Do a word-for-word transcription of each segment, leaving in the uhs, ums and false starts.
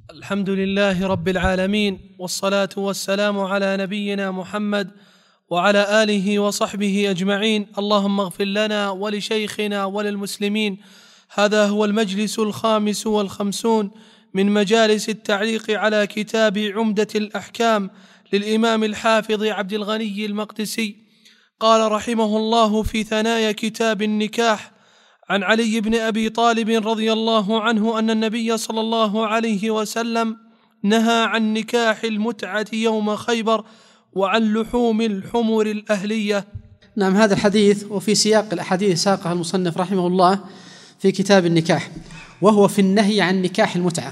الحمد لله رب العالمين، والصلاة والسلام على نبينا محمد وعلى آله وصحبه أجمعين. اللهم اغفر لنا ولشيخنا وللمسلمين. هذا هو المجلس الخامس والخمسون من مجالس التعليق على كتاب عمدة الأحكام للإمام الحافظ عبد الغني المقدسي. قال رحمه الله في ثنايا كتاب النكاح عن علي بن أبي طالب رضي الله عنه أن النبي صلى الله عليه وسلم نهى عن نكاح المتعة يوم خيبر وعن لحوم الحمر الأهلية. نعم، هذا الحديث وفي سياق الأحاديث ساقها المصنف رحمه الله في كتاب النكاح، وهو في النهي عن نكاح المتعة.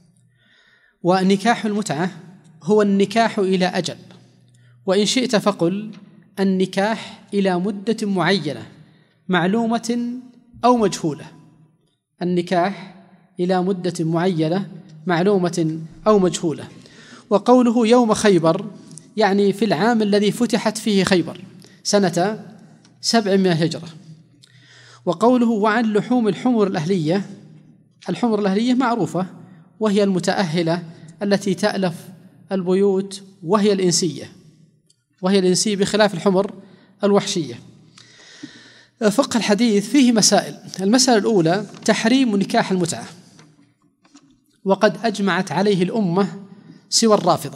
ونكاح المتعة هو النكاح إلى أجل، وإن شئت فقل النكاح إلى مدة معينة معلومة أو مجهولة. النكاح إلى مدة معينة معلومة أو مجهولة. وقوله يوم خيبر يعني في العام الذي فتحت فيه خيبر سنة سبع من الهجرة. وقوله وعن لحوم الحمر الأهلية، الحمر الأهلية معروفة، وهي المتأهلة التي تألف البيوت، وهي الإنسية وهي الإنسية بخلاف الحمر الوحشية. فقه الحديث فيه مسائل. المسألة الأولى تحريم نكاح المتعة، وقد أجمعت عليه الأمة سوى الرافضة،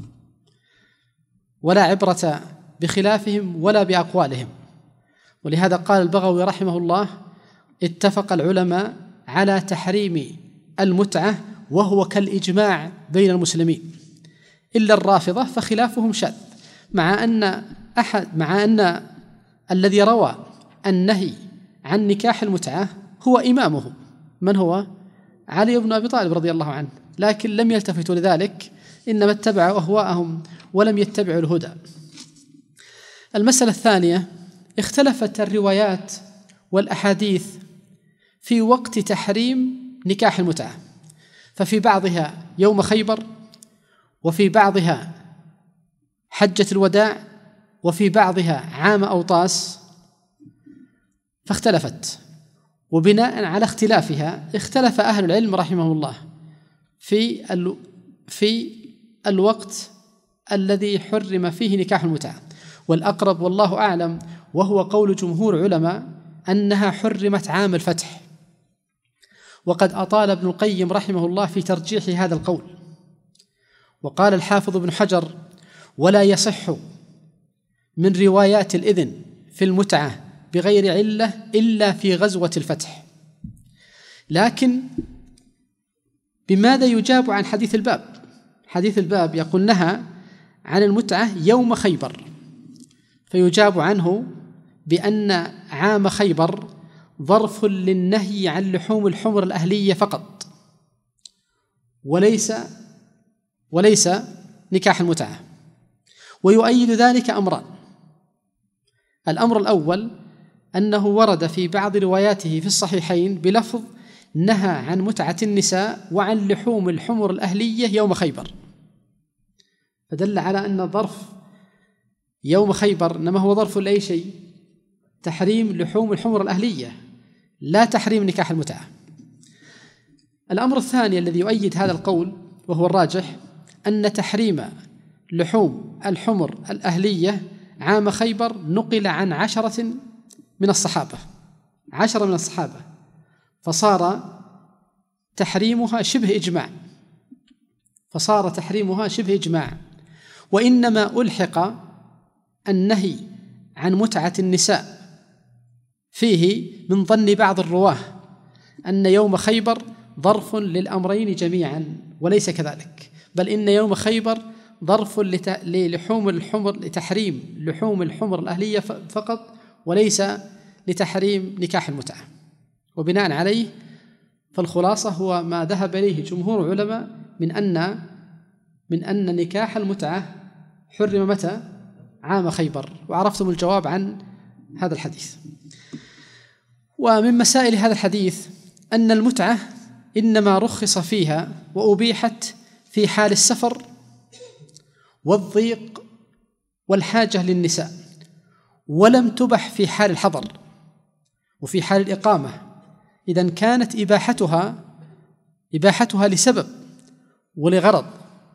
ولا عبرة بخلافهم ولا بأقوالهم. ولهذا قال البغوي رحمه الله اتفق العلماء على تحريم المتعة وهو كالإجماع بين المسلمين، إلا الرافضة فخلافهم شاذ، مع أن أحد مع أن الذي روى النهي عن نكاح المتعة هو إمامهم، من هو؟ علي بن أبي طالب رضي الله عنه، لكن لم يلتفتوا لذلك، إنما اتبعوا أهواءهم ولم يتبعوا الهدى. المسألة الثانية اختلفت الروايات والأحاديث في وقت تحريم نكاح المتعة، ففي بعضها يوم خيبر، وفي بعضها حجة الوداع، وفي بعضها عام أوطاس، فاختلفت. وبناء على اختلافها اختلف أهل العلم رحمه الله في ال... في الوقت الذي حرم فيه نكاح المتعة. والأقرب والله أعلم وهو قول جمهور علماء أنها حرمت عام الفتح. وقد أطال ابن القيم رحمه الله في ترجيح هذا القول، وقال الحافظ ابن حجر ولا يصح من روايات الإذن في المتعة بغير علة إلا في غزوة الفتح. لكن بماذا يجاب عن حديث الباب؟ حديث الباب يقول نهى عن المتعة يوم خيبر، فيجاب عنه بأن عام خيبر ظرف للنهي عن لحوم الحمر الأهلية فقط، وليس وليس نكاح المتعة. ويؤيد ذلك أمران. الأمر الأول أنه ورد في بعض رواياته في الصحيحين بلفظ نهى عن متعة النساء وعن لحوم الحمر الأهلية يوم خيبر، فدل على أن ظرف يوم خيبر إنما هو ظرف لأي شيء؟ تحريم لحوم الحمر الأهلية، لا تحريم نكاح المتعة. الأمر الثاني الذي يؤيد هذا القول وهو الراجح أن تحريم لحوم الحمر الأهلية عام خيبر نقل عن عشرة من الصحابة عشرة من الصحابة فصار تحريمها شبه إجماع فصار تحريمها شبه إجماع وإنما ألحق النهي عن متعة النساء فيه من ظن بعض الرواه أن يوم خيبر ظرف للأمرين جميعا، وليس كذلك، بل إن يوم خيبر ظرف للحوم الحمر لتحريم لحوم الحمر الأهلية فقط، وليس لتحريم نكاح المتعة. وبناء عليه فالخلاصة هو ما ذهب إليه جمهور علماء من أن من أن نكاح المتعة حرم متى؟ عام خيبر. وعرفتم الجواب عن هذا الحديث. ومن مسائل هذا الحديث أن المتعة إنما رخص فيها وأبيحت في حال السفر والضيق والحاجة للنساء، ولم تبح في حال الحضر وفي حال الإقامة. إذن كانت إباحتها إباحتها لسبب، ولغرض.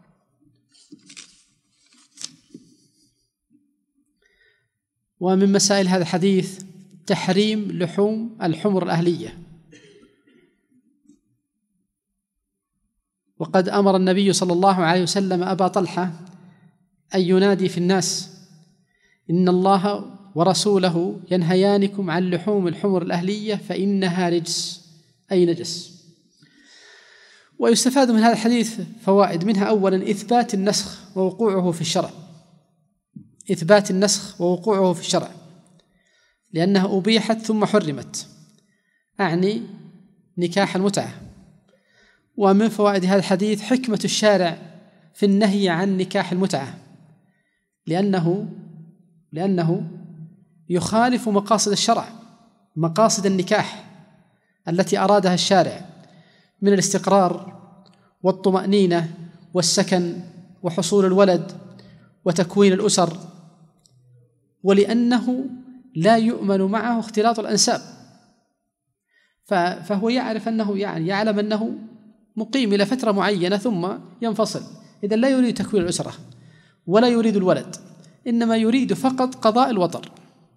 ومن مسائل هذا الحديث تحريم لحوم الحمر الأهلية، وقد أمر النبي صلى الله عليه وسلم أبا طلحة أن ينادي في الناس: إن الله ورسوله ينهيانكم عن لحوم الحمر الأهلية فإنها رجس، أي نجس. ويستفاد من هذا الحديث فوائد، منها أولا إثبات النسخ ووقوعه في الشرع، إثبات النسخ ووقوعه في الشرع، لأنها أبيحت ثم حرمت، أعني نكاح المتعة. ومن فوائد هذا الحديث حكمة الشارع في النهي عن نكاح المتعة، لأنه لأنه يخالف مقاصد الشرع، مقاصد النكاح التي أرادها الشارع من الاستقرار والطمأنينة والسكن وحصول الولد وتكوين الأسر، ولأنه لا يؤمن معه اختلاط الأنساب، فهو يعرف أنه يعني يعلم أنه مقيم إلى فترة معينة ثم ينفصل، إذا لا يريد تكوين الأسرة ولا يريد الولد، إنما يريد فقط قضاء الوطر.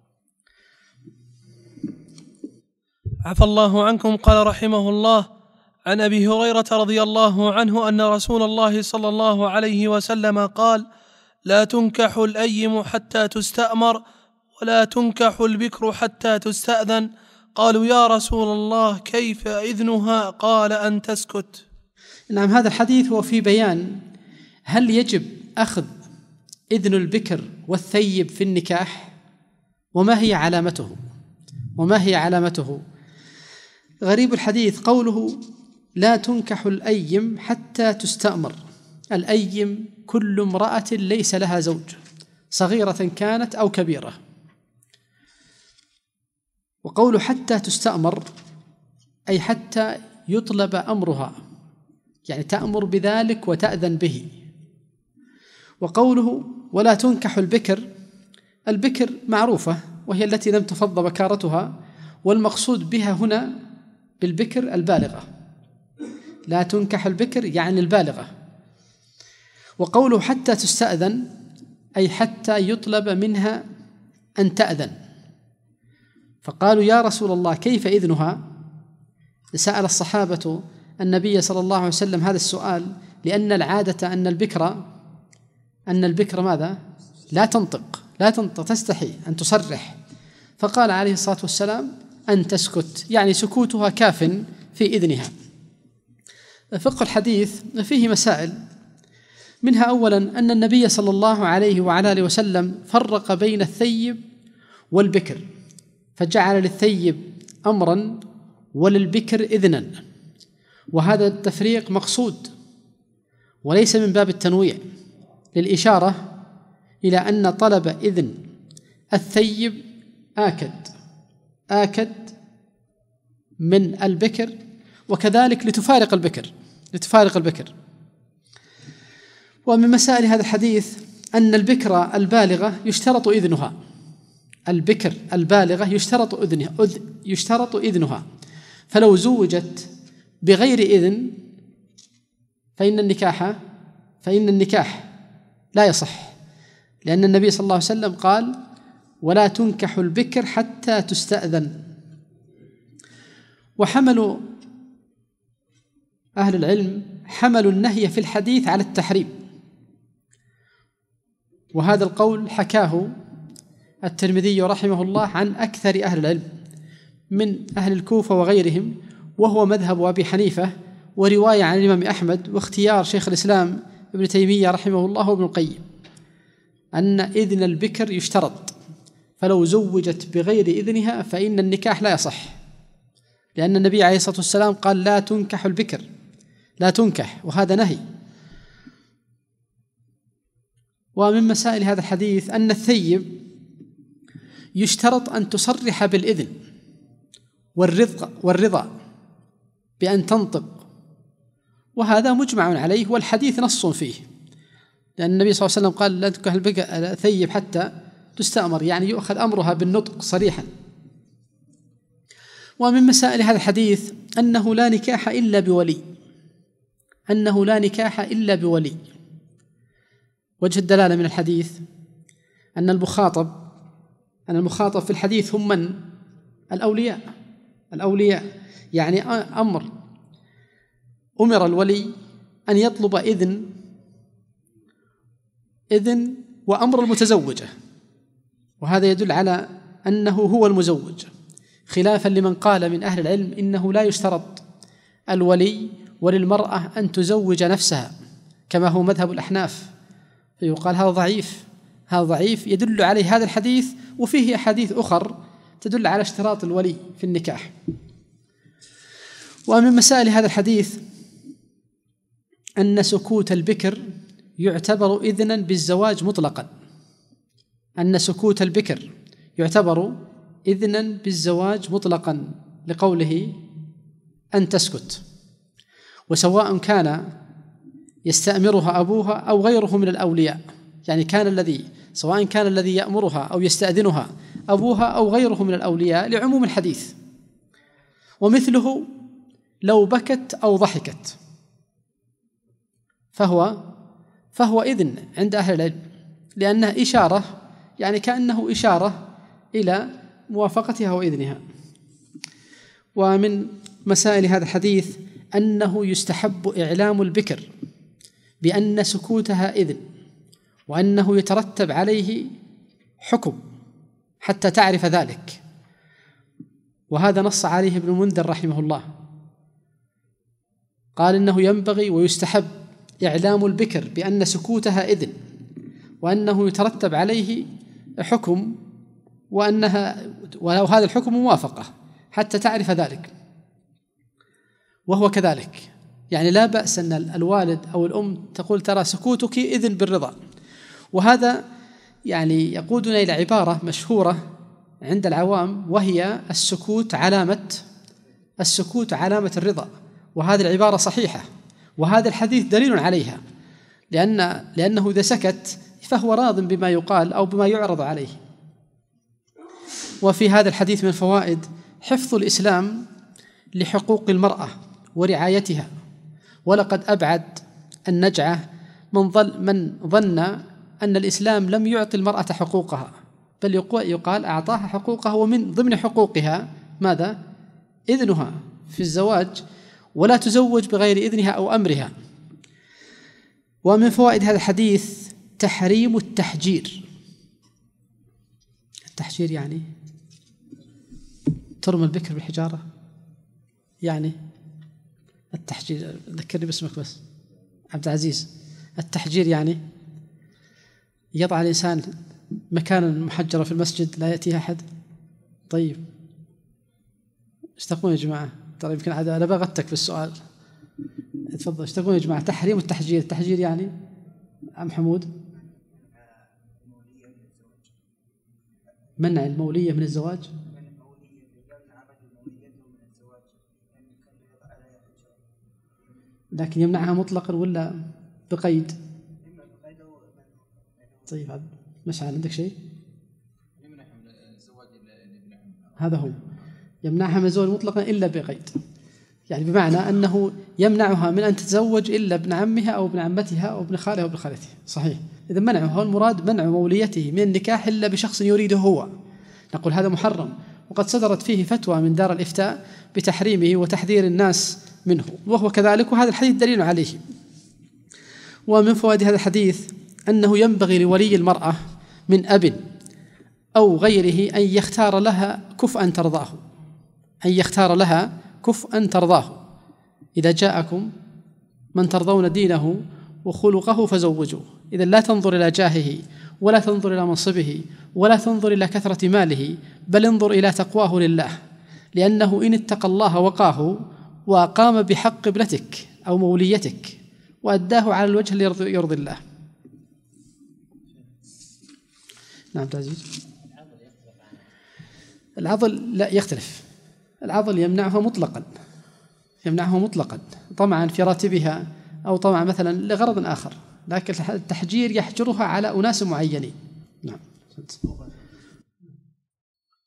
عفى الله عنكم. قال رحمه الله: عن أبي هريرة رضي الله عنه أن رسول الله صلى الله عليه وسلم قال: لا تنكح الأيم حتى تستأمر، ولا تنكح البكر حتى تستأذن. قالوا: يا رسول الله كيف إذنها؟ قال: أن تسكت. نعم، هذا الحديث هو في بيان هل يجب أخذ إذن البكر والثيب في النكاح، وما هي علامته وما هي علامته غريب الحديث قوله: لا تنكح الأيم حتى تستأمر. الأيم كل امرأة ليس لها زوج، صغيرة كانت أو كبيرة. وقوله حتى تستأمر أي حتى يطلب أمرها، يعني تأمر بذلك وتأذن به. وقوله ولا تنكح البكر، البكر معروفة وهي التي لم تفض بكارتها، والمقصود بها هنا بالبكر البالغة. لا تنكح البكر يعني البالغة. وقوله حتى تستأذن أي حتى يطلب منها أن تأذن. فقالوا: يا رسول الله كيف إذنها؟ سأل الصحابة النبي صلى الله عليه وسلم هذا السؤال لأن العادة أن البكر أن البكر ماذا؟ لا تنطق لا تنطق تستحي أن تصرح. فقال عليه الصلاة والسلام: أن تسكت، يعني سكوتها كاف في إذنها. فقه الحديث فيه مسائل، منها أولا أن النبي صلى الله عليه وعلى آله وسلم فرق بين الثيب والبكر، فجعل للثيب أمرا وللبكر إذنا، وهذا التفريق مقصود وليس من باب التنويع، للإشارة إلى أن طلب إذن الثيب آكد آكد من البكر، وكذلك لتفارق البكر لتفارق البكر. ومن مسائل هذا الحديث أن البكر البالغة يشترط إذنها البكر البالغة يشترط إذنها يشترط إذنها فلو زوجت بغير إذن فإن النكاح فإن النكاح لا يصح، لأن النبي صلى الله عليه وسلم قال: ولا تنكح البكر حتى تستأذن. وحملوا أهل العلم حملوا النهي في الحديث على التحريم، وهذا القول حكاه الترمذي رحمه الله عن أكثر أهل العلم من أهل الكوفة وغيرهم، وهو مذهب أبي حنيفة ورواية عن الإمام أحمد واختيار شيخ الإسلام ابن تيمية رحمه الله وابن القيم، أن إذن البكر يشترط، فلو زوجت بغير إذنها فإن النكاح لا يصح، لأن النبي عليه الصلاة والسلام قال: لا تنكح البكر لا تنكح، وهذا نهي. ومن مسائل هذا الحديث أن الثيب يشترط أن تصرح بالإذن والرضا والرضا بأن تنطق، وهذا مجمع عليه والحديث نص فيه، لأن النبي صلى الله عليه وسلم قال: لا تنكح الثيب حتى تستأمر، يعني يؤخذ أمرها بالنطق صريحا. ومن مسائل هذا الحديث أنه لا نكاح إلا بولي أنه لا نكاح إلا بولي. وجه الدلالة من الحديث أن المخاطب أن المخاطب في الحديث هم من؟ الأولياء الأولياء يعني أمر أمر الولي أن يطلب إذن إذن وأمر المتزوجة، وهذا يدل على أنه هو المزوج، خلافا لمن قال من أهل العلم إنه لا يشترط الولي وللمرأة أن تزوج نفسها كما هو مذهب الأحناف، فيقال هذا ضعيف هذا ضعيف يدل عليه هذا الحديث، وفيه أحاديث أخر تدل على اشتراط الولي في النكاح. ومن مسائل هذا الحديث أن سكوت البكر يعتبر إذنا بالزواج مطلقا، أن سكوت البكر يعتبر إذنا بالزواج مطلقا لقوله أن تسكت، وسواء كان يستأمرها أبوها أو غيره من الأولياء، يعني كان الذي سواء كان الذي يأمرها أو يستأذنها أبوها أو غيره من الأولياء لعموم الحديث. ومثله لو بكت أو ضحكت فهو فهو إذن عند أهل العلم، لأنه إشارة، يعني كأنه إشارة إلى موافقتها وإذنها. ومن مسائل هذا الحديث أنه يستحب إعلام البكر بأن سكوتها إذن، وأنه يترتب عليه حكم حتى تعرف ذلك، وهذا نص عليه ابن المنذر رحمه الله، قال إنه ينبغي ويستحب إعلام البكر بأن سكوتها إذن، وأنه يترتب عليه حكم، وأنها ولو هذا الحكم موافقة حتى تعرف ذلك. وهو كذلك، يعني لا بأس أن الوالد أو الأم تقول ترى سكوتك إذن بالرضا. وهذا يعني يقودنا إلى عبارة مشهورة عند العوام، وهي السكوت علامة السكوت علامة الرضا، وهذه العبارة صحيحة، وهذا الحديث دليل عليها، لأن لأنه إذا سكت فهو راض بما يقال أو بما يعرض عليه. وفي هذا الحديث من فوائد حفظ الإسلام لحقوق المرأة ورعايتها، ولقد أبعد النجعة من ظل من ظن أن الإسلام لم يعطي المرأة حقوقها، بل يقال أعطاها حقوقها، ومن ضمن حقوقها ماذا؟ إذنها في الزواج، ولا تزوج بغير إذنها أو أمرها. ومن فوائد هذا الحديث تحريم التحجير. التحجير يعني ترمى البكر بالحجارة، يعني التحجير، ذكرني باسمك بس. عبد العزيز. التحجير يعني يضع الإنسان مكانا محجرة في المسجد لا يأتيها أحد. طيب ايش تقولون يا جماعة؟ ترى يمكن أنا بغتك في السؤال. تفضل ايش تقولون يا جماعة؟ تحريم التحجير، التحجير يعني أم حمود؟ منع المولية من الزواج. لكن يمنعها مطلقا ولا بقيد؟ طيب مشعل عندك شيء؟ هذا هو، يمنعها من الزواج مطلقا إلا بقيد، يعني بمعنى أنه يمنعها من أن تتزوج إلا ابن عمها أو ابن عمتها أو ابن خالها أو ابن خالتها. صحيح، إذا منعه المراد منع موليته من النكاح إلا بشخص يريده هو، نقول هذا محرم، وقد صدرت فيه فتوى من دار الإفتاء بتحريمه وتحذير الناس منه، وهو كذلك، وهذا الحديث دليل عليه. ومن فوائد هذا الحديث أنه ينبغي لولي المرأة من أب أو غيره أن يختار لها كفءا ترضاه، أن يختار لها كفءا ترضاه. إذا جاءكم من ترضون دينه وخلقه فزوجوه. إذا لا تنظر إلى جاهه ولا تنظر إلى منصبه ولا تنظر إلى كثرة ماله، بل انظر إلى تقواه لله، لأنه إن اتقى الله وقاه وقام بحق ابنتك أو موليتك وأداه على الوجه اللي يرضي الله. نعم تعزيز. العضل لا يختلف، العضل يمنعها مطلقا، يمنعها مطلقا طمعا في راتبها أو طمعا مثلا لغرض آخر، لكن التحجير يحجرها على أناس معينين. نعم.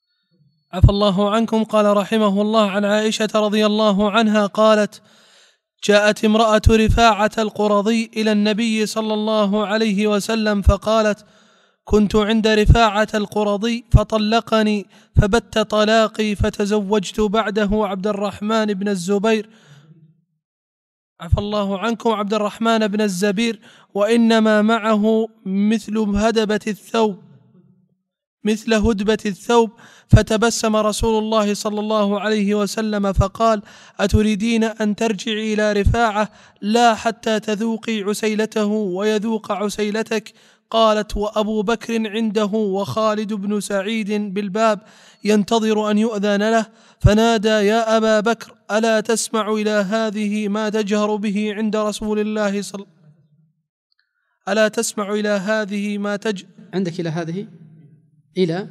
عفى الله عنكم. قال رحمه الله عن عائشة رضي الله عنها قالت: جاءت امرأة رفاعة القرظي إلى النبي صلى الله عليه وسلم فقالت: كنت عند رفاعة القرظي فطلقني فبت طلاقي فتزوجت بعده عبد الرحمن بن الزبير عفى الله عنكم عبد الرحمن بن الزبير وإنما معه مثل هدبة الثوب مثل هدبة الثوب فتبسم رسول الله صلى الله عليه وسلم فقال: أتريدين أن ترجعي إلى رفاعة لا حتى تذوقي عسيلته ويذوق عسيلتك؟ قالت: وأبو بكر عنده وخالد بن سعيد بالباب ينتظر أن يؤذن له، فنادى: يا أبا بكر ألا تسمع إلى هذه ما تجهر به عند رسول الله صلى ألا تسمع إلى هذه ما تج عندك إلى هذه إلى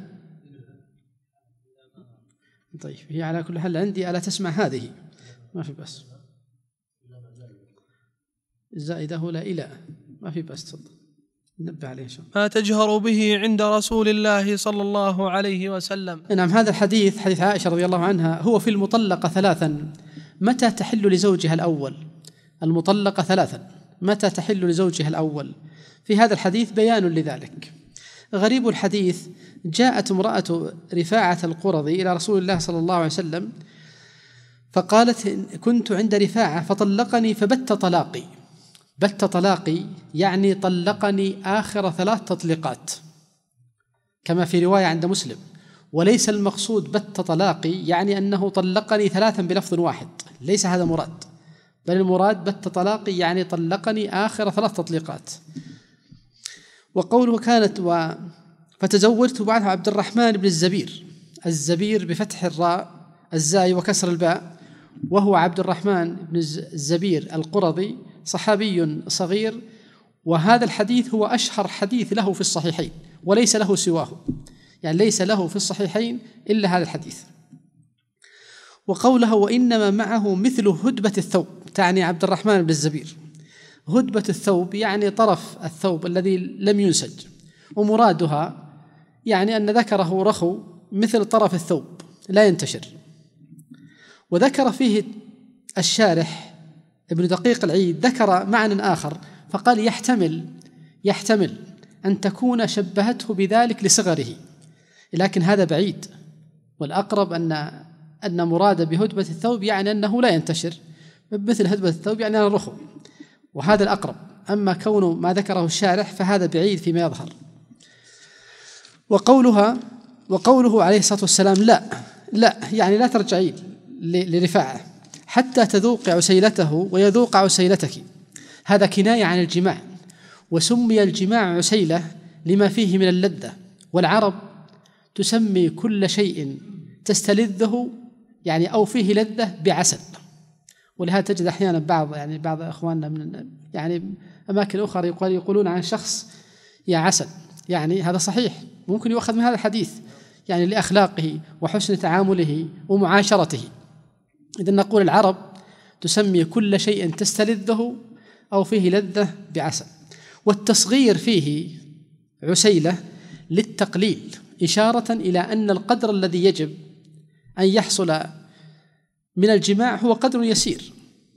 طيب هي على كل حال عندي ألا تسمع هذه ما في بس الزائدة لا إلى ما في بس تفضل نبه عليه شو. ما تجهر به عند رسول الله صلى الله عليه وسلم. نعم هذا الحديث حديث عائشة رضي الله عنها هو في المطلقة ثلاثا متى تحل لزوجها الأول. المطلقة ثلاثا متى تحل لزوجها الأول. في هذا الحديث بيان لذلك. غريب الحديث جاءت امرأة رفاعة القرظي إلى رسول الله صلى الله عليه وسلم فقالت: كنت عند رفاعة فطلقني فبت طلاقي. بت طلاقي يعني طلقني آخر ثلاث تطليقات كما في رواية عند مسلم، وليس المقصود بت طلاقي يعني أنه طلقني ثلاثا بلفظ واحد، ليس هذا مراد، بل المراد بت طلاقي يعني طلقني آخر ثلاث تطليقات. وقوله كانت و فتزوجت بعدها عبد الرحمن بن الزبير، الزبير بفتح الراء الزاي وكسر الباء، وهو عبد الرحمن بن الزبير القرظي صحابي صغير، وهذا الحديث هو أشهر حديث له في الصحيحين وليس له سواه، يعني ليس له في الصحيحين إلا هذا الحديث. وقوله وإنما معه مثل هدبة الثوب تعني عبد الرحمن بن الزبير. هدبة الثوب يعني طرف الثوب الذي لم ينسج، ومرادها يعني أن ذكره رخو مثل طرف الثوب لا ينتشر. وذكر فيه الشارح ابن دقيق العيد ذكر معنى آخر فقال يحتمل يحتمل أن تكون شبهته بذلك لصغره، لكن هذا بعيد، والأقرب أن أن مراد بهدبة الثوب يعني أنه لا ينتشر مثل هدبة الثوب يعني أنه رخو، وهذا الأقرب. أما كونه ما ذكره الشارح فهذا بعيد فيما يظهر. وقولها وقوله عليه الصلاة والسلام لا لا يعني لا ترجعي لرفاعة حتى تذوق عسيلته ويذوق عسيلتك، هذا كناية عن الجماع، وسمي الجماع عسيلة لما فيه من اللذة، والعرب تسمي كل شيء تستلذه يعني أو فيه لذة بعسل. ولهذا تجد أحيانا بعض يعني بعض أخواننا من يعني أماكن أخرى يقولون عن شخص يا عسل، يعني هذا صحيح ممكن يؤخذ من هذا الحديث يعني لأخلاقه وحسن تعامله ومعاشرته. إذن نقول العرب تسمي كل شيء تستلذه أو فيه لذة بعسل. والتصغير فيه عسيلة للتقليل إشارة إلى أن القدر الذي يجب أن يحصل من الجماع هو قدر يسير.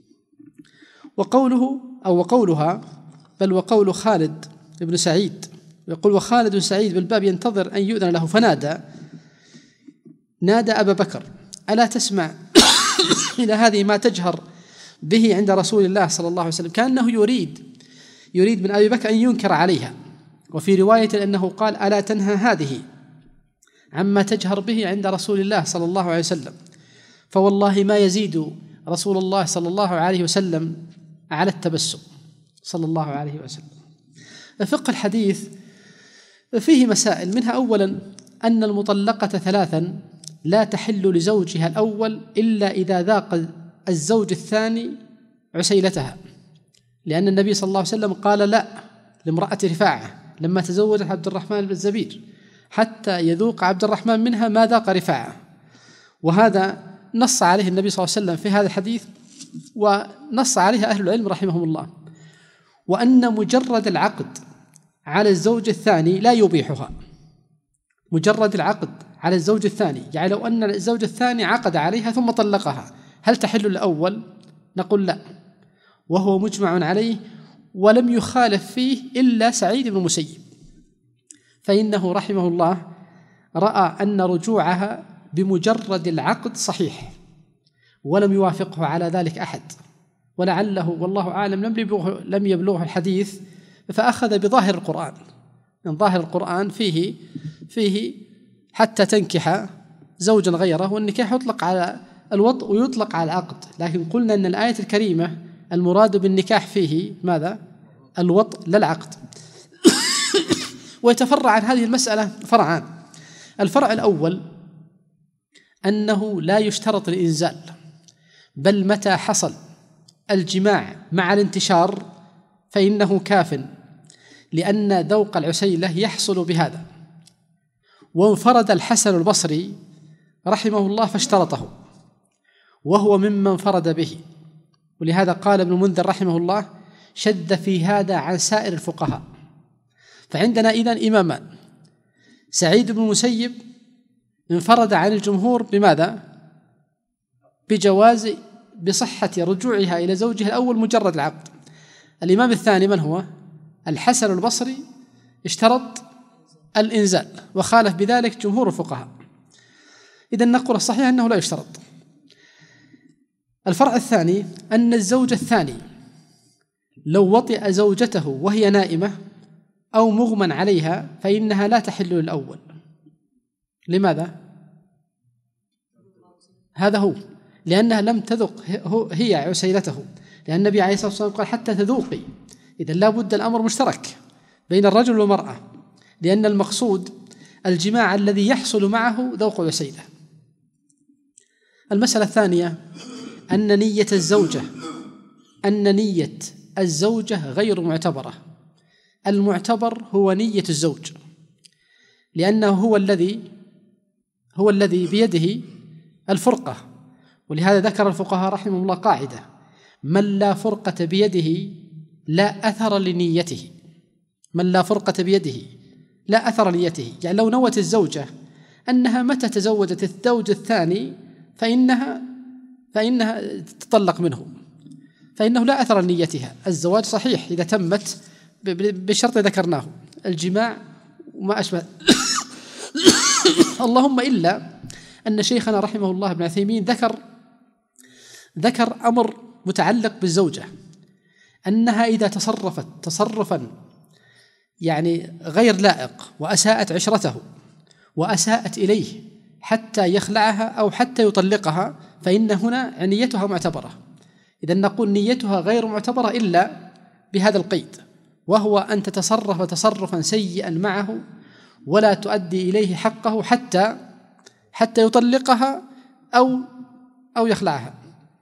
وقوله أو وقولها بل وقول خالد بن سعيد يقول وخالد بن سعيد بالباب ينتظر أن يؤذن له فنادى نادى أبا بكر ألا تسمع إلى هذه ما تجهر به عند رسول الله صلى الله عليه وسلم، كأنه يريد يريد من أبي بكر أن ينكر عليها. وفي رواية أنه قال ألا تنهى هذه عما تجهر به عند رسول الله صلى الله عليه وسلم، فوالله ما يزيد رسول الله صلى الله عليه وسلم على التبسم صلى الله عليه وسلم. فقه الحديث فيه مسائل، منها أولا أن المطلقة ثلاثا لا تحل لزوجها الأول إلا إذا ذاق الزوج الثاني عسيلتها، لأن النبي صلى الله عليه وسلم قال لا لامرأة رفاعة لما تزوجت عبد الرحمن بن الزبير حتى يذوق عبد الرحمن منها ما ذاق رفاعة، وهذا نص عليه النبي صلى الله عليه وسلم في هذا الحديث ونص عليه أهل العلم رحمهم الله. وأن مجرد العقد على الزوج الثاني لا يبيحها، مجرد العقد على الزوج الثاني، يعني لو أن الزوج الثاني عقد عليها ثم طلقها هل تحل الأول؟ نقول لا، وهو مجمع عليه ولم يخالف فيه إلا سعيد بن المسيب، فإنه رحمه الله رأى أن رجوعها بمجرد العقد صحيح، ولم يوافقه على ذلك أحد، ولعله والله أعلم لم يبلغه, لم يبلغه الحديث، فأخذ بظاهر القرآن. من ظاهر القرآن فيه فيه حتى تنكح زوجا غيره، والنكاح يطلق على الوطء ويطلق على العقد، لكن قلنا أن الآية الكريمة المراد بالنكاح فيه ماذا؟ الوطء لا العقد. ويتفرع عن هذه المسألة فرعان. الفرع الأول أنه لا يشترط الإنزال، بل متى حصل الجماع مع الانتشار فإنه كاف، لأن ذوق العسيلة يحصل بهذا. وانفرد الحسن البصري رحمه الله فاشترطه، وهو ممن انفرد به، ولهذا قال ابن المنذر رحمه الله شد في هذا عن سائر الفقهاء. فعندنا إذن إمامان، سعيد بن المسيب انفرد عن الجمهور بماذا؟ بجواز بصحة رجوعها إلى زوجها الأول مجرد العقد. الإمام الثاني من هو؟ الحسن البصري اشترط الإنزال، وخالف بذلك جمهور الفقهاء. إذن نقول الصحيح أنه لا يشترط. الفرع الثاني أن الزوج الثاني لو وطئ زوجته وهي نائمة أو مغمى عليها فإنها لا تحل للأول. لماذا؟ هذا هو، لأنها لم تذق هي عسيلته، لأن النبي عليه الصلاة والسلام قال حتى تذوقي. إذن لا بد الأمر مشترك بين الرجل والمرأة، لأن المقصود الجماع الذي يحصل معه ذوق عسيلة. المسألة الثانية أن نية الزوجة أن نية الزوجة غير معتبرة. المعتبر هو نية الزوج، لأنه هو الذي هو الذي بيده الفرقة. ولهذا ذكر الفقهاء رحمهم الله قاعدة: من لا فرقة بيده لا أثر لنيته. من لا فرقة بيده لا أثر لنيته، يعني لو نوت الزوجة أنها متى تزوجت الزوج الثاني فإنها فإنها تطلق منه، فإنه لا أثر لنيتها. الزواج صحيح إذا تمت بشرط ذكرناه، الجماع وما أشبه. اللهم إلا أن شيخنا رحمه الله ابن عثيمين ذكر ذكر أمر متعلق بالزوجة، أنها إذا تصرفت تصرفا يعني غير لائق وأساءت عشرته وأساءت إليه حتى يخلعها أو حتى يطلقها فإن هنا نيتها معتبرة. إذا نقول نيتها غير معتبرة إلا بهذا القيد، وهو أن تتصرف تصرفا سيئا معه ولا تؤدي إليه حقه حتى حتى يطلقها أو أو يخلعها.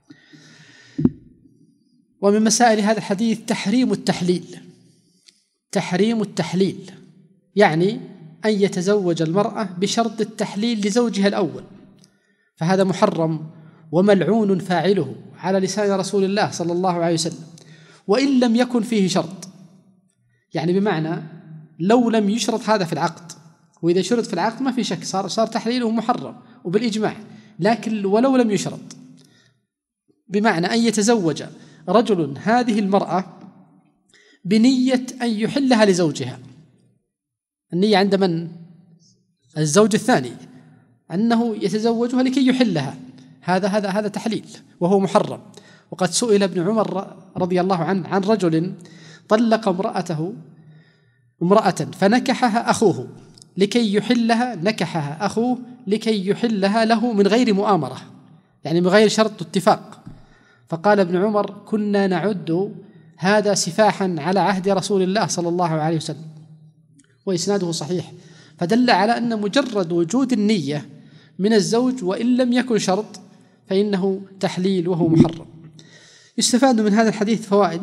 ومن مسائل هذا الحديث تحريم التحليل. تحريم التحليل يعني أن يتزوج المرأة بشرط التحليل لزوجها الأول، فهذا محرم وملعون فاعله على لسان رسول الله صلى الله عليه وسلم، وإن لم يكن فيه شرط. يعني بمعنى لو لم يشرط هذا في العقد، وإذا شرط في العقد ما في شك صار صار تحليله محرم وبالإجماع، لكن ولو لم يشرط، بمعنى أن يتزوج رجل هذه المرأة بنية أن يحلها لزوجها. النية عند من؟ الزوج الثاني، أنه يتزوجها لكي يحلها، هذا هذا هذا تحليل وهو محرم. وقد سئل ابن عمر رضي الله عنه عن رجل طلق امرأته امرأة فنكحها أخوه لكي يحلها نكحها أخوه لكي يحلها له من غير مؤامرة، يعني من غير شرط اتفاق. فقال ابن عمر: كنا نعد هذا سفاحا على عهد رسول الله صلى الله عليه وسلم، وإسناده صحيح. فدل على أن مجرد وجود النية من الزوج وإن لم يكن شرط فإنه تحليل وهو محرم. يستفاد من هذا الحديث فوائد،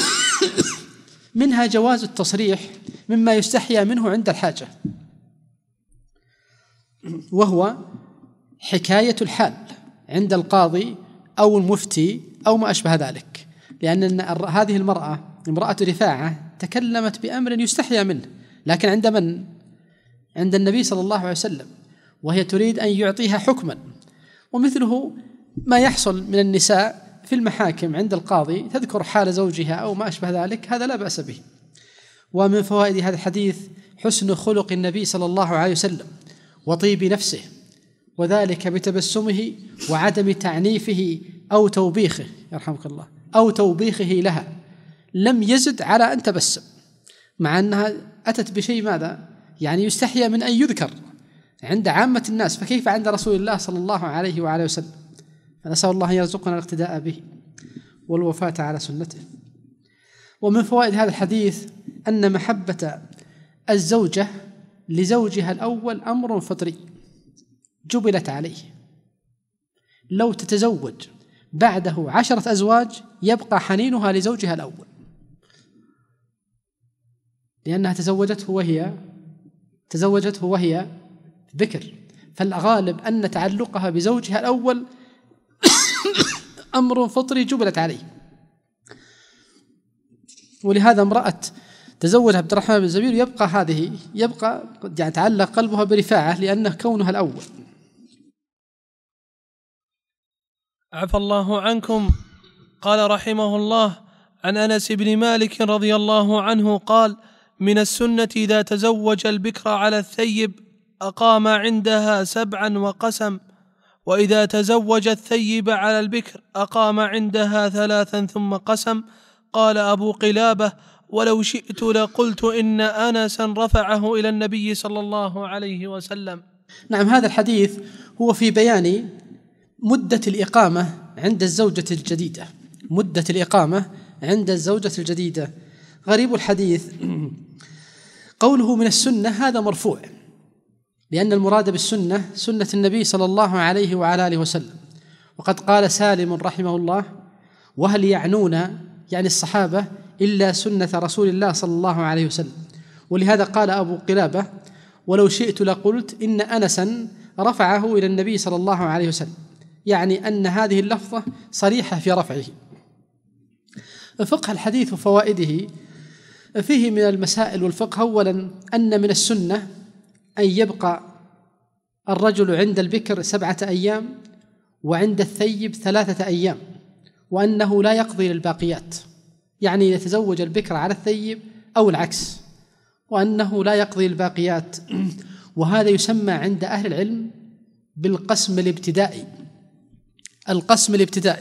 منها جواز التصريح مما يستحيا منه عند الحاجة، وهو حكاية الحال عند القاضي أو المفتي أو ما أشبه ذلك، لأن هذه المرأة امرأة رفاعة تكلمت بأمر يستحيا منه، لكن عند من؟ عند النبي صلى الله عليه وسلم، وهي تريد أن يعطيها حكما. ومثله ما يحصل من النساء في المحاكم عند القاضي تذكر حال زوجها أو ما أشبه ذلك، هذا لا بأس به. ومن فوائد هذا الحديث حسن خلق النبي صلى الله عليه وسلم وطيب نفسه، وذلك بتبسمه وعدم تعنيفه أو توبيخه، يرحمك الله، أو توبيخه لها، لم يزد على أن تبسم، مع أنها أتت بشيء ماذا؟ يعني يستحيى من أن يذكر عند عامة الناس، فكيف عند رسول الله صلى الله عليه وعليه وسلم؟ فنسأل الله أن يرزقنا الاقتداء به والوفاة على سنته. ومن فوائد هذا الحديث أن محبة الزوجة لزوجها الأول أمر فطري جبلت عليه، لو تتزوج بعده عشرة أزواج يبقى حنينها لزوجها الأول، لأنها تزوجته وهي تزوجته وهي بكر، فالغالب أن تعلقها بزوجها الأول أمر فطري جبلت عليه. ولهذا امرأة تزوج عبد الرحمن بن الزبير يبقى هذه يبقى يعني تعلق قلبها برفاعة لأنه كونها الأول. عفى الله عنكم. قال رحمه الله عن أنس بن مالك رضي الله عنه قال: من السنة إذا تزوج البكر على الثيب أقام عندها سبعا وقسم، وإذا تزوج الثيب على البكر أقام عندها ثلاثا ثم قسم. قال أبو قلابة: ولو شئت لقلت إن أنسا رفعه إلى النبي صلى الله عليه وسلم. نعم، هذا الحديث هو في بيان مدة الإقامة عند الزوجة الجديدة، مدة الإقامة عند الزوجة الجديدة. غريب الحديث قوله من السنة، هذا مرفوع، لأن المراد بالسنة سنة النبي صلى الله عليه وعلى آله وسلم. وقد قال سالم رحمه الله: وهل يعنون يعني الصحابة إلا سنة رسول الله صلى الله عليه وسلم. ولهذا قال أبو قلابة: ولو شئت لقلت إن أنسا رفعه إلى النبي صلى الله عليه وسلم، يعني أن هذه اللفظة صريحة في رفعه. فقه الحديث وفوائده فيه من المسائل والفقه: أولا أن من السنة أن يبقى الرجل عند البكر سبعة أيام وعند الثيب ثلاثة أيام، وأنه لا يقضي للباقيات، يعني يتزوج البكر على الثيب أو العكس، وأنه لا يقضي الباقيات. وهذا يسمى عند أهل العلم بالقسم الابتدائي، القسم الابتدائي.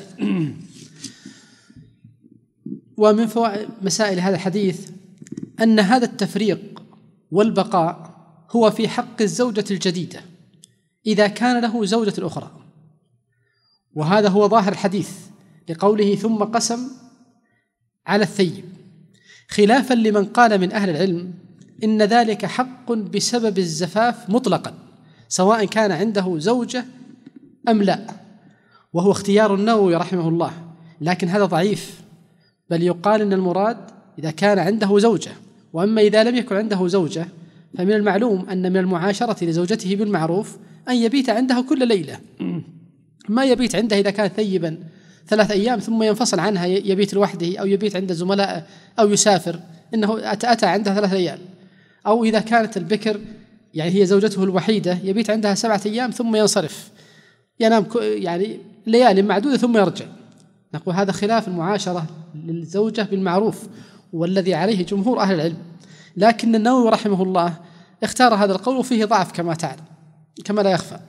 ومن فوائد مسائل هذا الحديث أن هذا التفريق والبقاء هو في حق الزوجة الجديدة إذا كان له زوجة أخرى، وهذا هو ظاهر الحديث لقوله ثم قسم على الثيب، خلافا لمن قال من أهل العلم إن ذلك حق بسبب الزفاف مطلقا، سواء كان عنده زوجة أم لا، وهو اختيار النووي رحمه الله، لكن هذا ضعيف، بل يقال إن المراد إذا كان عنده زوجة. وأما إذا لم يكن عنده زوجة فمن المعلوم أن من المعاشرة لزوجته بالمعروف أن يبيت عندها كل ليلة، ما يبيت عندها إذا كان ثيبا ثلاث أيام ثم ينفصل عنها يبيت لوحده، أو يبيت عند زملائه، أو يسافر، إنه أتى عندها ثلاث ليال. أو إذا كانت البكر يعني هي زوجته الوحيدة يبيت عندها سبعة أيام ثم ينصرف، ينام يعني ليالي معدودة ثم يرجع. نقول هذا خلاف المعاشرة للزوجة بالمعروف، والذي عليه جمهور أهل العلم. لكن النووي رحمه الله اختار هذا القول وفيه ضعف كما تعلم، كما لا يخفى.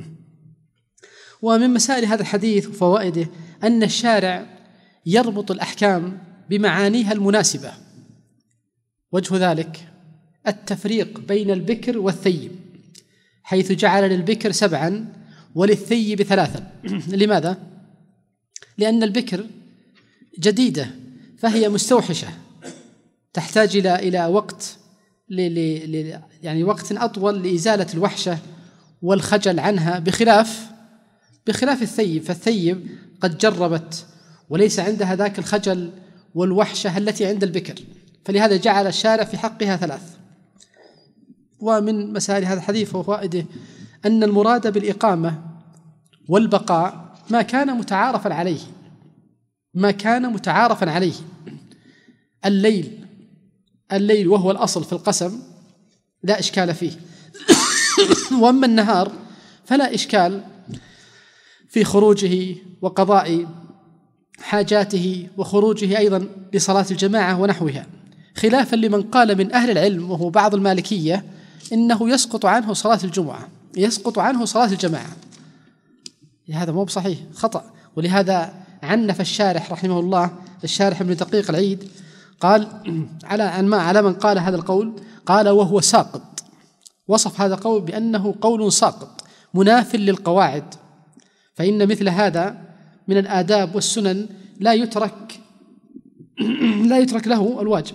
ومن مسائل هذا الحديث وفوائده أن الشارع يربط الأحكام بمعانيها المناسبة. وجه ذلك التفريق بين البكر والثيب، حيث جعل للبكر سبعا وللثيب ثلاثا. لماذا؟ لأن البكر جديدة فهي مستوحشة، تحتاج إلى إلى وقت ل ل يعني وقت أطول لإزالة الوحشة والخجل عنها، بخلاف بخلاف الثيب، فالثيب قد جربت وليس عندها ذاك الخجل والوحشة التي عند البكر، فلهذا جعل الشارع في حقها ثلاث. ومن مسائل هذا الحديث وفوائده أن المراد بالإقامة والبقاء ما كان متعارفا عليه، ما كان متعارفا عليه. الليل الليل وهو الأصل في القسم لا إشكال فيه، وأما النهار فلا إشكال في خروجه وقضاء حاجاته وخروجه أيضا لصلاة الجماعة ونحوها، خلافا لمن قال من أهل العلم وهو بعض المالكية إنه يسقط عنه صلاة الجمعة، يسقط عنه صلاة الجماعة. هذا مو بصحيح، خطأ. ولهذا عنف الشارح رحمه الله، الشارح ابن دقيق العيد، قال على على من قال هذا القول، قال وهو ساقط، وصف هذا القول بأنه قول ساقط مناف للقواعد، فإن مثل هذا من الآداب والسنن لا يترك لا يترك له الواجب.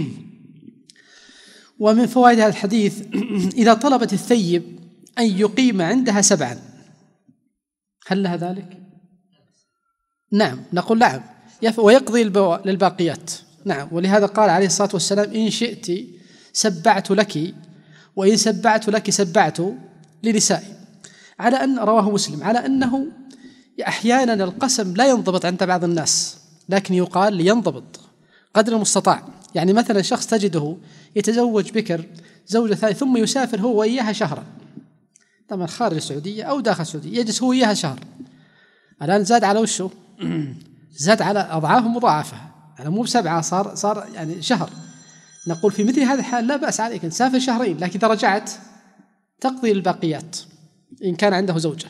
ومن فوائد هذا الحديث إذا طلبت الثيب أن يقيم عندها سبعا، هل لها ذلك؟ نعم، نقول نعم، ويقضي للباقيات. نعم، ولهذا قال عليه الصلاة والسلام إن شئت سبعت لك، وإن سبعت لك سبعت لنسائي، على أن رواه مسلم على أنه أحيانا القسم لا ينضبط عند بعض الناس، لكن يقال لينضبط قدر المستطاع. يعني مثلا شخص تجده يتزوج بكر زوجة ثانية ثم يسافر هو وإياها شهرا، طبعا خارج السعودية أو داخل السعودية، يجلس هو وإياها شهر، الآن زاد على وشه زاد على أضعاف مضاعفة، يعني مو بسبعة، صار صار يعني شهر. نقول في مثل هذا الحال لا بأس عليك أن تسافر شهرين، لكن إذا رجعت تقضي الباقيات إن كان عنده زوجة.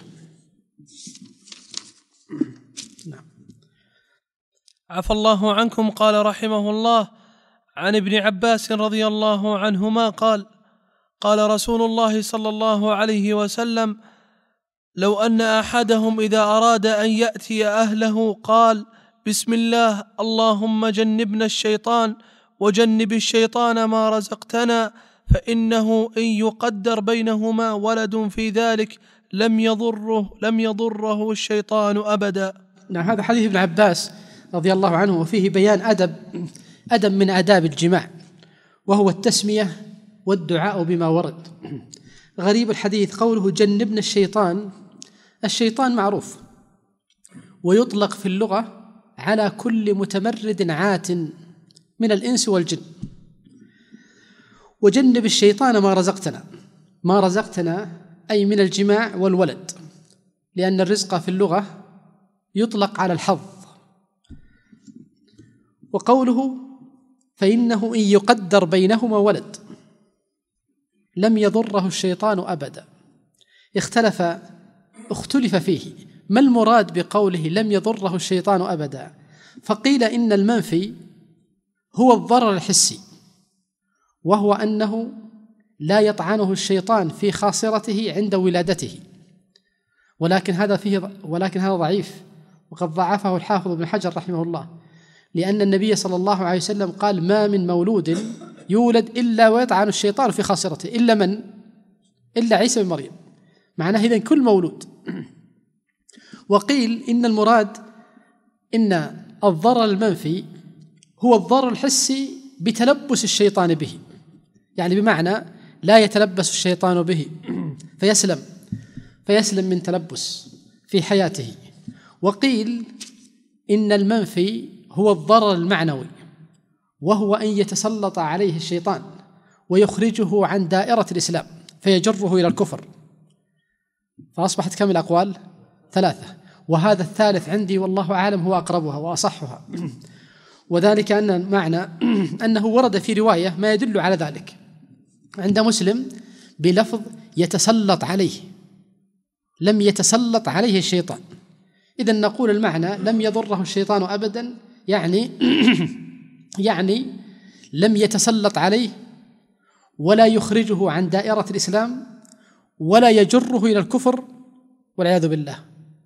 نعم. عفى الله عنكم. قال رحمه الله عن ابن عباس رضي الله عنهما قال قال رسول الله صلى الله عليه وسلم لو أن أحدهم إذا أراد أن يأتي أهله قال بسم الله اللهم جنبنا الشيطان وجنب الشيطان ما رزقتنا، فإنه إن يقدر بينهما ولد في ذلك لم يضره لم يضره الشيطان أبدا. نعم، هذا حديث ابن عباس رضي الله عنه، وفيه بيان أدب أدب من آداب الجماع، وهو التسمية والدعاء بما ورد. غريب الحديث قوله جنبنا الشيطان. الشيطان معروف ويطلق في اللغة على كل متمرد عات من الإنس والجن، وجنب الشيطان ما رزقتنا، ما رزقتنا أي من الجماع والولد، لأن الرزق في اللغة يطلق على الحظ. وقوله فإنه إن يقدر بينهما ولد لم يضره الشيطان أبدا، اختلف اختلف فيه ما المراد بقوله لم يضره الشيطان أبدا، فقيل إن المنفي هو الضرر الحسي، وهو أنه لا يطعنه الشيطان في خاصرته عند ولادته، ولكن هذا فيه ولكن هذا ضعيف، وقد ضعفه الحافظ ابن حجر رحمه الله، لأن النبي صلى الله عليه وسلم قال ما من مولود يولد إلا ويطعن الشيطان في خاصرته، إلا من؟ إلا عيسى بن مريم، معناه إذن كل مولود. وقيل إن المراد إن الضرر المنفي هو الضرر الحسي بتلبس الشيطان به، يعني بمعنى لا يتلبس الشيطان به فيسلم فيسلم من تلبس في حياته. وقيل إن المنفي هو الضرر المعنوي، وهو أن يتسلط عليه الشيطان ويخرجه عن دائرة الإسلام فيجره إلى الكفر. فأصبحت كم الأقوال؟ ثلاثة، وهذا الثالث عندي والله أعلم هو أقربها وأصحها، وذلك أن معنى أنه ورد في رواية ما يدل على ذلك عند مسلم بلفظ يتسلط عليه، لم يتسلط عليه الشيطان. إذن نقول المعنى لم يضره الشيطان أبدا، يعني يعني لم يتسلط عليه ولا يخرجه عن دائرة الإسلام ولا يجره إلى الكفر والعياذ بالله.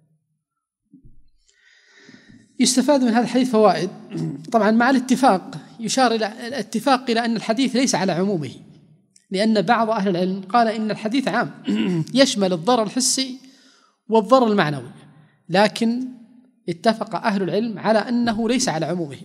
يستفاد من هذا الحديث فوائد، طبعا مع الاتفاق، يشار إلى الاتفاق إلى أن الحديث ليس على عمومه، لأن بعض أهل العلم قال إن الحديث عام يشمل الضرر الحسي والضرر المعنوي، لكن اتفق أهل العلم على أنه ليس على عمومه.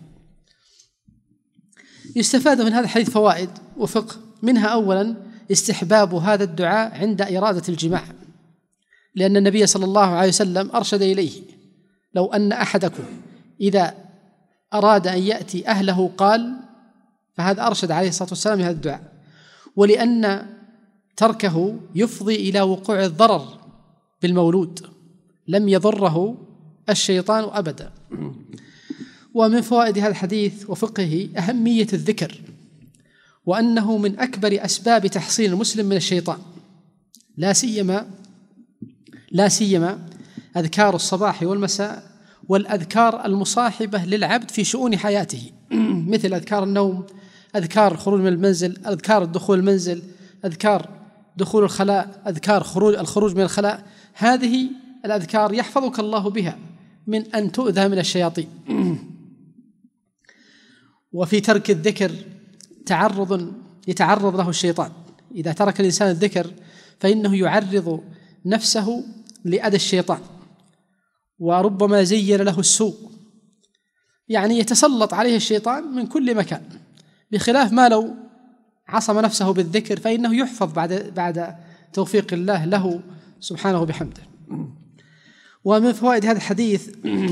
يستفاد من هذا الحديث فوائد وفقه، منها أولا استحباب هذا الدعاء عند إرادة الجماع، لأن النبي صلى الله عليه وسلم أرشد إليه لو أن أحدكم إذا أراد أن يأتي أهله قال، فهذا أرشد عليه الصلاة والسلام لهذا الدعاء، ولأن تركه يفضي إلى وقوع الضرر بالمولود، لم يضره الشيطان أبدا. ومن فوائد هذا الحديث وفقهه أهمية الذكر، وأنه من أكبر أسباب تحصين المسلم من الشيطان، لا سيما لا سيما أذكار الصباح والمساء والأذكار المصاحبة للعبد في شؤون حياته، مثل أذكار النوم، أذكار الخروج من المنزل، أذكار الدخول المنزل، أذكار دخول الخلاء، أذكار خروج الخروج من الخلاء. هذه الأذكار يحفظك الله بها من أن تؤذى من الشياطين. وفي ترك الذكر تعرض يتعرض له الشيطان. إذا ترك الإنسان الذكر فإنه يعرض نفسه لأذى الشيطان، وربما زين له السوء، يعني يتسلط عليه الشيطان من كل مكان، بخلاف ما لو عصم نفسه بالذكر فإنه يحفظ بعد بعد توفيق الله له سبحانه بحمده. ومن فوائد هذا الحديث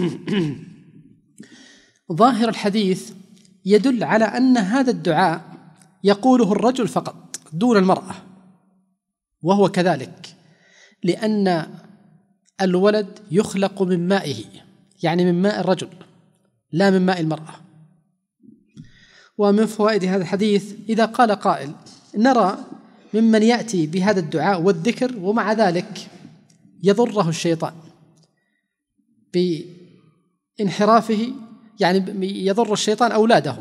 ظاهر الحديث يدل على أن هذا الدعاء يقوله الرجل فقط دون المرأة، وهو كذلك، لأن الولد يخلق من مائه، يعني من ماء الرجل لا من ماء المرأة. ومن فوائد هذا الحديث إذا قال قائل نرى ممن يأتي بهذا الدعاء والذكر ومع ذلك يضره الشيطان بانحرافه، يعني يضر الشيطان أولاده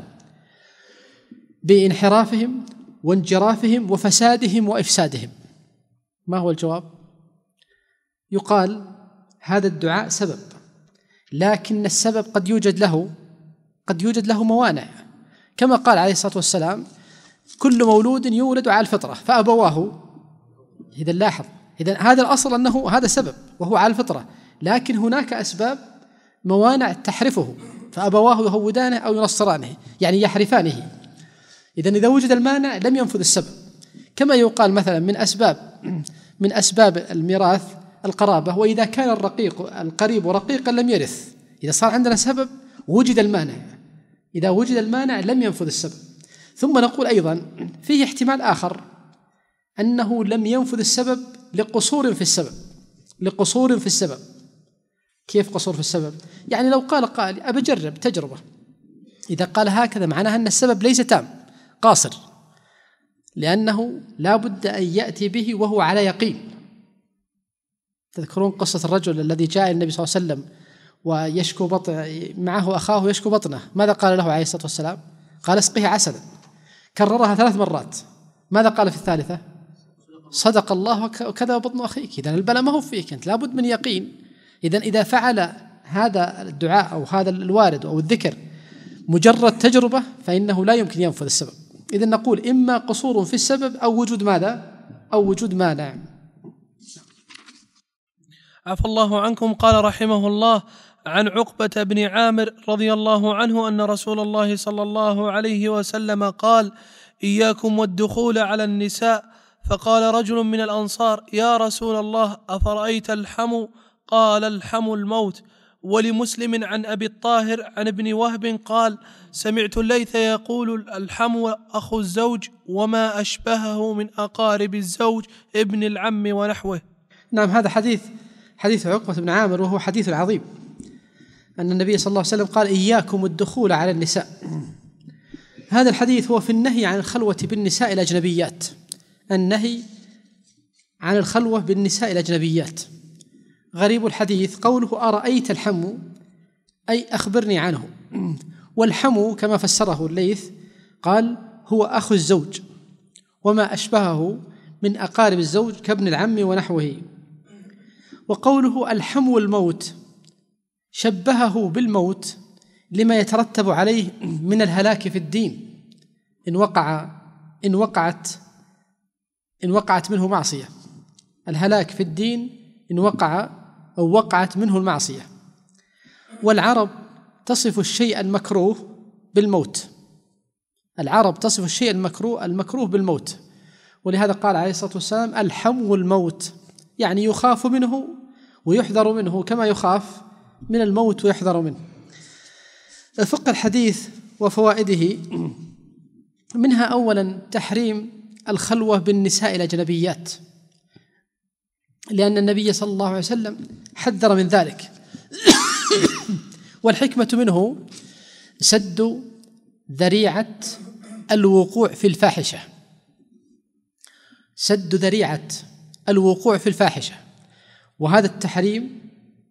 بانحرافهم وانجرافهم وفسادهم وإفسادهم، ما هو الجواب؟ يقال هذا الدعاء سبب، لكن السبب قد يوجد له قد يوجد له موانع، كما قال عليه الصلاة والسلام كل مولود يولد على الفطرة فأبواه. إذا لاحظ، إذا هذا الأصل أنه هذا سبب وهو على الفطرة، لكن هناك أسباب موانع تحرفه، فأبواه يهودانه أو ينصرانه، يعني يحرفانه. إذن إذا وجد المانع لم ينفذ السبب. كما يقال مثلا من أسباب من أسباب الميراث القرابة، وإذا كان الرقيق القريب رقيقا لم يرث. إذا صار عندنا سبب وجد المانع، إذا وجد المانع لم ينفذ السبب. ثم نقول أيضا فيه احتمال آخر، أنه لم ينفذ السبب لقصور في السبب لقصور في السبب كيف قصور في السبب؟ يعني لو قال قائل أبى أجرب تجربة، إذا قال هكذا معناها أن السبب ليس تام، قاصر، لأنه لا بد أن يأتي به وهو على يقين. تذكرون قصة الرجل الذي جاء النبي صلى الله عليه وسلم ويشكو بطن معه أخاه يشكو بطنه، ماذا قال له عليه الصلاة والسلام؟ قال اسقه عسلا، كررها ثلاث مرات. ماذا قال في الثالثة؟ صدق الله وكذب بطن أخيك. إذن البلاء ما هو فيك أنت، لابد من يقين. إذن إذا فعل هذا الدعاء أو هذا الوارد أو الذكر مجرد تجربة فإنه لا يمكن ينفذ السبب. إذن نقول إما قصور في السبب أو وجود ماذا؟ أو وجود مانع. عفى الله عنكم. قال رحمه الله: عن عقبة بن عامر رضي الله عنه أن رسول الله صلى الله عليه وسلم قال: إياكم والدخول على النساء. فقال رجل من الأنصار: يا رسول الله أفرأيت الحمو؟ قال: الحمو الموت. ولمسلم عن أبي الطاهر عن ابن وهب قال: سمعت الليث يقول: الحمو أخو الزوج وما أشبهه من أقارب الزوج ابن العم ونحوه. نعم، هذا حديث حديث عقبة بن عامر، وهو حديث عظيم، أن النبي صلى الله عليه وسلم قال: إياكم الدخول على النساء. هذا الحديث هو في النهي عن الخلوة بالنساء الأجنبيات، النهي عن الخلوة بالنساء الأجنبيات. غريب الحديث قوله أرأيت الحمو، أي أخبرني عنه. والحمو كما فسره الليث قال هو أخو الزوج وما أشبهه من أقارب الزوج كابن العم ونحوه. وقوله الحمو الموت شبهه بالموت لما يترتب عليه من الهلاك في الدين إن وقع إن وقعت إن وقعت منه معصية، الهلاك في الدين إن وقع أو وقعت منه المعصية. والعرب تصف الشيء المكروه بالموت، العرب تصف الشيء المكروه المكروه بالموت، ولهذا قال عليه الصلاة والسلام: الحمو الموت، يعني يخاف منه ويحذر منه كما يخاف من الموت ويحذر منه. فقه الحديث وفوائده منها أولا تحريم الخلوة بالنساء الأجنبيات، لأن النبي صلى الله عليه وسلم حذر من ذلك. والحكمة منه سد ذريعة الوقوع في الفاحشة، سد ذريعة الوقوع في الفاحشة، وهذا التحريم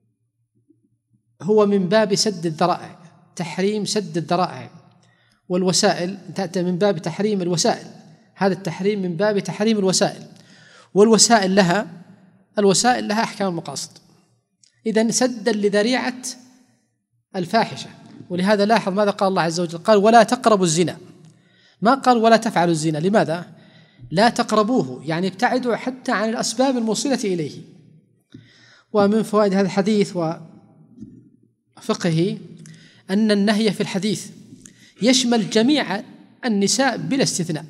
هو من باب سد الذرائع، تحريم سد الذرائع، والوسائل تأتي من باب تحريم الوسائل، هذا التحريم من باب تحريم الوسائل، والوسائل لها الوسائل لها أحكام المقاصد. إذن سدا لذريعة الفاحشة. ولهذا لاحظ ماذا قال الله عز وجل؟ قال ولا تقربوا الزنا، ما قال ولا تفعلوا الزنا. لماذا؟ لا تقربوه، يعني ابتعدوا حتى عن الأسباب الموصلة إليه. ومن فوائد هذا الحديث وفقهه أن النهي في الحديث يشمل جميع النساء بلا استثناء،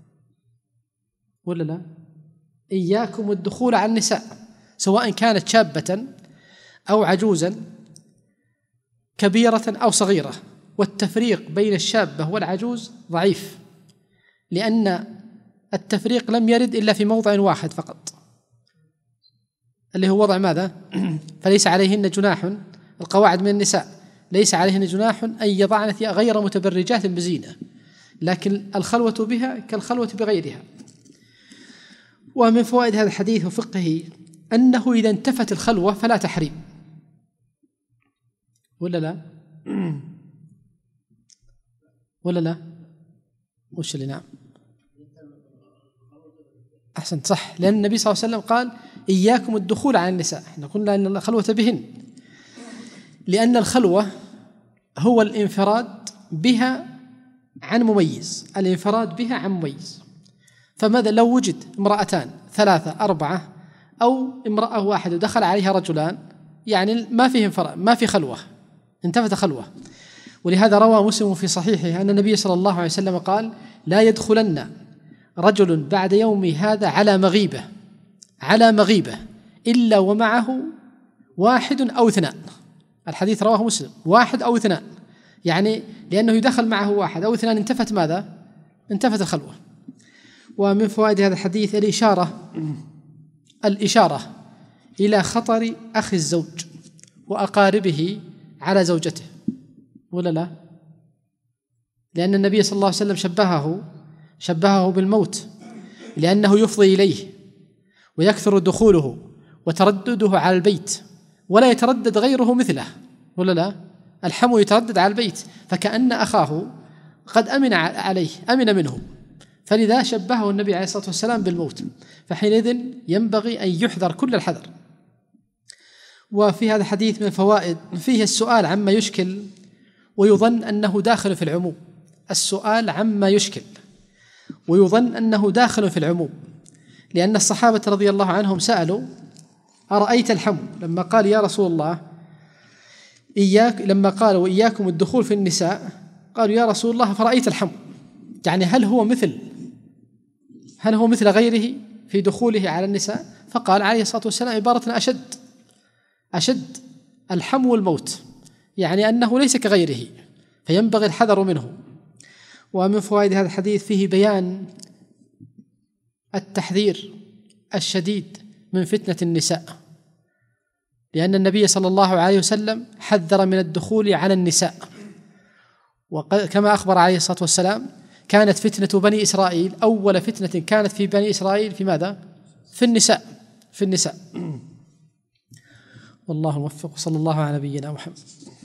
ولا لا؟ إياكم الدخول على النساء سواء كانت شابة أو عجوزا، كبيرة أو صغيرة. والتفريق بين الشابة والعجوز ضعيف، لأن التفريق لم يرد إلا في موضع واحد فقط، اللي هو وضع ماذا؟ فليس عليهن جناح، القواعد من النساء ليس عليهن جناح أن يضعن غير متبرجات بزينة، لكن الخلوة بها كالخلوة بغيرها. ومن فوائد هذا الحديث وفقهه أنه إذا انتفت الخلوة فلا تحريم، ولا لا؟ ولا لا؟ وش اللي نعم؟ أحسنت، صح، لأن النبي صلى الله عليه وسلم قال إياكم الدخول على النساء، احنا قلنا أن الخلوة بهن، لأن الخلوة هو الانفراد بها عن مميز، الانفراد بها عن مميز. فماذا لو وجد امرأتان ثلاثة أربعة أو امرأة واحدة ودخل عليها رجلان، يعني ما فيه انفراد، ما في خلوة، انتفت خلوة. ولهذا روى مسلم في صحيحه أن النبي صلى الله عليه وسلم قال لا يدخلن رجل بعد يومي هذا على مغيبة على مغيبة إلا ومعه واحد أو اثنان. الحديث رواه مسلم، واحد أو اثنان، يعني لأنه يدخل معه واحد أو اثنان انتفت ماذا؟ انتفت الخلوة. ومن فوائد هذا الحديث الإشارة الإشارة إلى خطر أخي الزوج وأقاربه على زوجته، ولا لا؟ لأن النبي صلى الله عليه وسلم شبهه شبهه بالموت، لأنه يفضي إليه ويكثر دخوله وتردده على البيت، ولا يتردد غيره مثله، ولا لا؟ الحمو يتردد على البيت، فكأن أخاه قد أمن عليه، أمن منه، فلذا شبهه النبي عليه الصلاة والسلام بالموت. فحينئذ ينبغي أن يحذر كل الحذر. وفي هذا الحديث من فوائد فيه السؤال عما يشكل ويظن أنه داخل في العموم، السؤال عما يشكل ويظن أنه داخل في العموم، لأن الصحابة رضي الله عنهم سألوا أرأيت الحمو، لما قال يا رسول الله إياك، لما قالوا إياكم الدخول في النساء قالوا يا رسول الله فرأيت الحمو، يعني هل هو مثل هل هو مثل غيره في دخوله على النساء؟ فقال عليه الصلاة والسلام عبارة أشد أشد الحمو الموت، يعني أنه ليس كغيره، فينبغي الحذر منه. ومن فوائد هذا الحديث فيه بيان التحذير الشديد من فتنة النساء، لأن النبي صلى الله عليه وسلم حذر من الدخول على النساء، وكما أخبر عليه الصلاة والسلام كانت فتنة بني إسرائيل أول فتنة كانت في بني إسرائيل في ماذا؟ في النساء في النساء والله موفق. صلى الله على نبينا محمد.